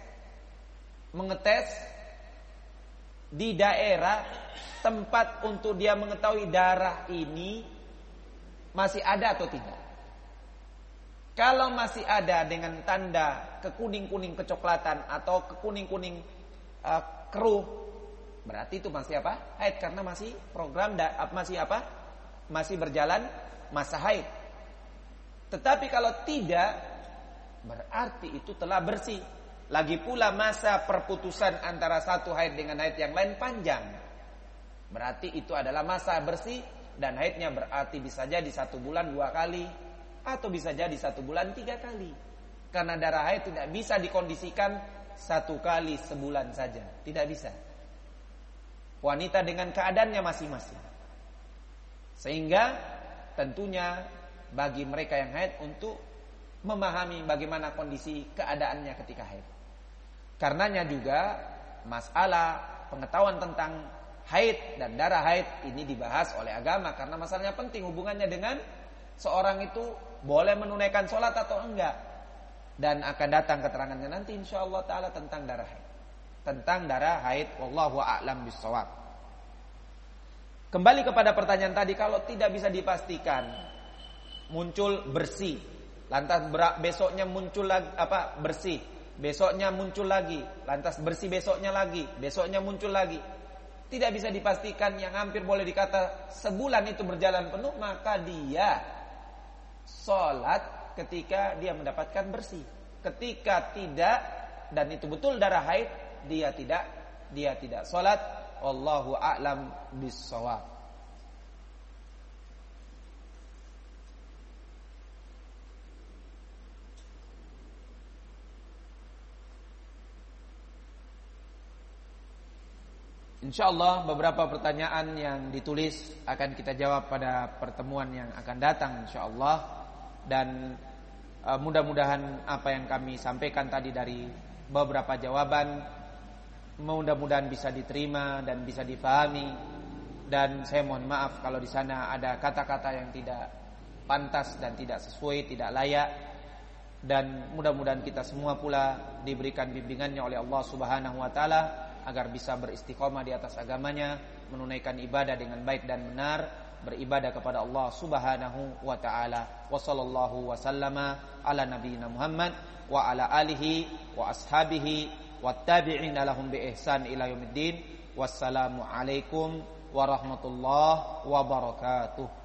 di daerah tempat untuk dia mengetahui darah ini masih ada atau tidak. Kalau masih ada dengan tanda kekuning-kuning kecoklatan atau kekuning-kuning keruh, berarti itu masih apa? Haid, karena masih program masih berjalan masa haid. Tetapi kalau tidak, berarti itu telah bersih. Lagi pula masa perputusan antara satu haid dengan haid yang lain panjang. Berarti itu adalah masa bersih, dan haidnya berarti bisa jadi 1 bulan 2 kali, atau bisa jadi 1 bulan 3 kali. Karena darah haid tidak bisa dikondisikan 1 kali sebulan saja, tidak bisa. Wanita dengan keadaannya masing-masing. Sehingga tentunya bagi mereka yang haid untuk memahami bagaimana kondisi keadaannya ketika haid. Karenanya juga masalah pengetahuan tentang haid dan darah haid ini dibahas oleh agama, karena masalahnya penting hubungannya dengan seorang itu boleh menunaikan sholat atau enggak. Dan akan datang keterangannya nanti insyaallah ta'ala tentang darah haid. Tentang darah haid, wallahu a'lam bishawab. Kembali kepada pertanyaan tadi, kalau tidak bisa dipastikan muncul bersih, lantas besoknya muncul lagi bersih, besoknya muncul lagi, lantas bersih besoknya lagi, besoknya muncul lagi, tidak bisa dipastikan, yang hampir boleh dikata sebulan itu berjalan penuh, maka dia sholat ketika dia mendapatkan bersih. Ketika tidak, dan itu betul darah haid, dia tidak sholat. Wallahu a'lam bis-shawab. InsyaAllah beberapa pertanyaan yang ditulis akan kita jawab pada pertemuan yang akan datang InsyaAllah. Dan mudah-mudahan apa yang kami sampaikan tadi dari beberapa jawaban mudah-mudahan bisa diterima dan bisa difahami. Dan saya mohon maaf kalau di sana ada kata-kata yang tidak pantas dan tidak sesuai, tidak layak. Dan mudah-mudahan kita semua pula diberikan bimbingannya oleh Allah Subhanahu wa taala agar bisa beristiqomah di atas agamanya, menunaikan ibadah dengan baik dan benar, beribadah kepada Allah Subhanahu wa taala. Wa sallallahu wa sallama ala nabiyyina Muhammad wa ala alihi wa ashabihi wattabi'ina lahum bi ihsan ila yaumiddin. Wassalamu alaikum warahmatullahi wabarakatuh.